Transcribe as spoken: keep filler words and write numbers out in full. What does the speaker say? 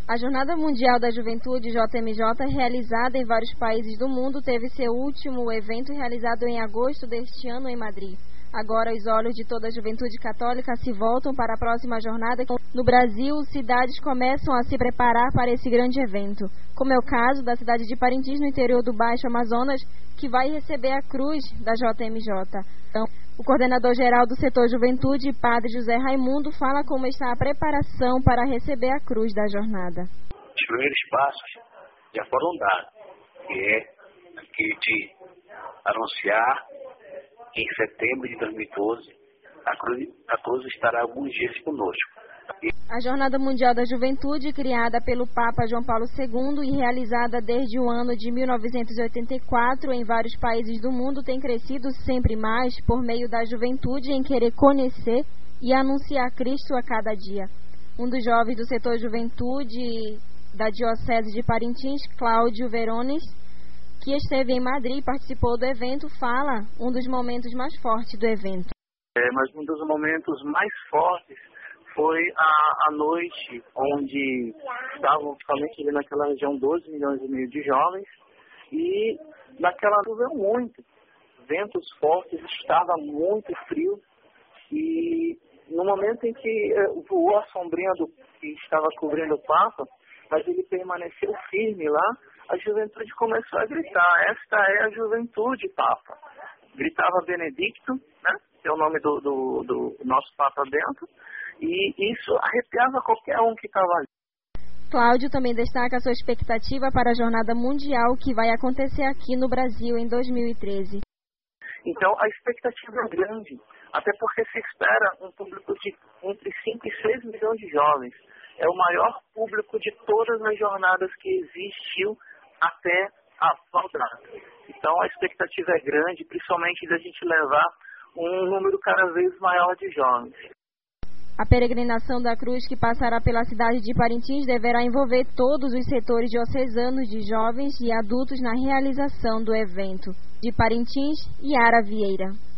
A Jornada Mundial da Juventude, J M J, realizada em vários países do mundo, teve seu último evento realizado em agosto deste ano em Madrid. Agora, os olhos de toda a juventude católica se voltam para a próxima jornada. No Brasil, cidades começam a se preparar para esse grande evento, como é o caso da cidade de Parintins, no interior do Baixo Amazonas, que vai receber a cruz da J M J. Então, o coordenador-geral do setor Juventude, Padre José Raimundo, fala como está a preparação para receber a cruz da jornada. Os primeiros passos já foram dados, que é aquele de anunciar que em setembro de dois mil e doze a cruz, a cruz estará alguns dias conosco. A Jornada Mundial da Juventude, criada pelo Papa João Paulo segundo e realizada desde o ano de mil novecentos e oitenta e quatro em vários países do mundo, tem crescido sempre mais por meio da juventude em querer conhecer e anunciar Cristo a cada dia. Um dos jovens do setor Juventude da Diocese de Parintins, Cláudio Verones, que esteve em Madrid e participou do evento, fala um dos momentos mais fortes do evento. É, mas um dos momentos mais fortes foi a, a noite onde estavam somente ali naquela região doze milhões e meio de jovens e naquela choveu muito, ventos fortes, estava muito frio e no momento em que uh, voou a sombrinha do que estava cobrindo o Papa, mas ele permaneceu firme lá, a juventude começou a gritar: esta é a juventude, Papa. Gritava Benedicto, né, que é o nome do, do, do nosso Papa Bento, e isso arrepiava qualquer um que estava ali. Cláudio também destaca a sua expectativa para a Jornada Mundial que vai acontecer aqui no Brasil em dois mil e treze. Então a expectativa é grande, até porque se espera um público de entre cinco e seis milhões de jovens. É o maior público de todas as jornadas que existiu até a atual data. Então a expectativa é grande, principalmente da gente levar um número cada vez maior de jovens. A peregrinação da cruz, que passará pela cidade de Parintins, deverá envolver todos os setores diocesanos de jovens e adultos na realização do evento. De Parintins, Yara Vieira.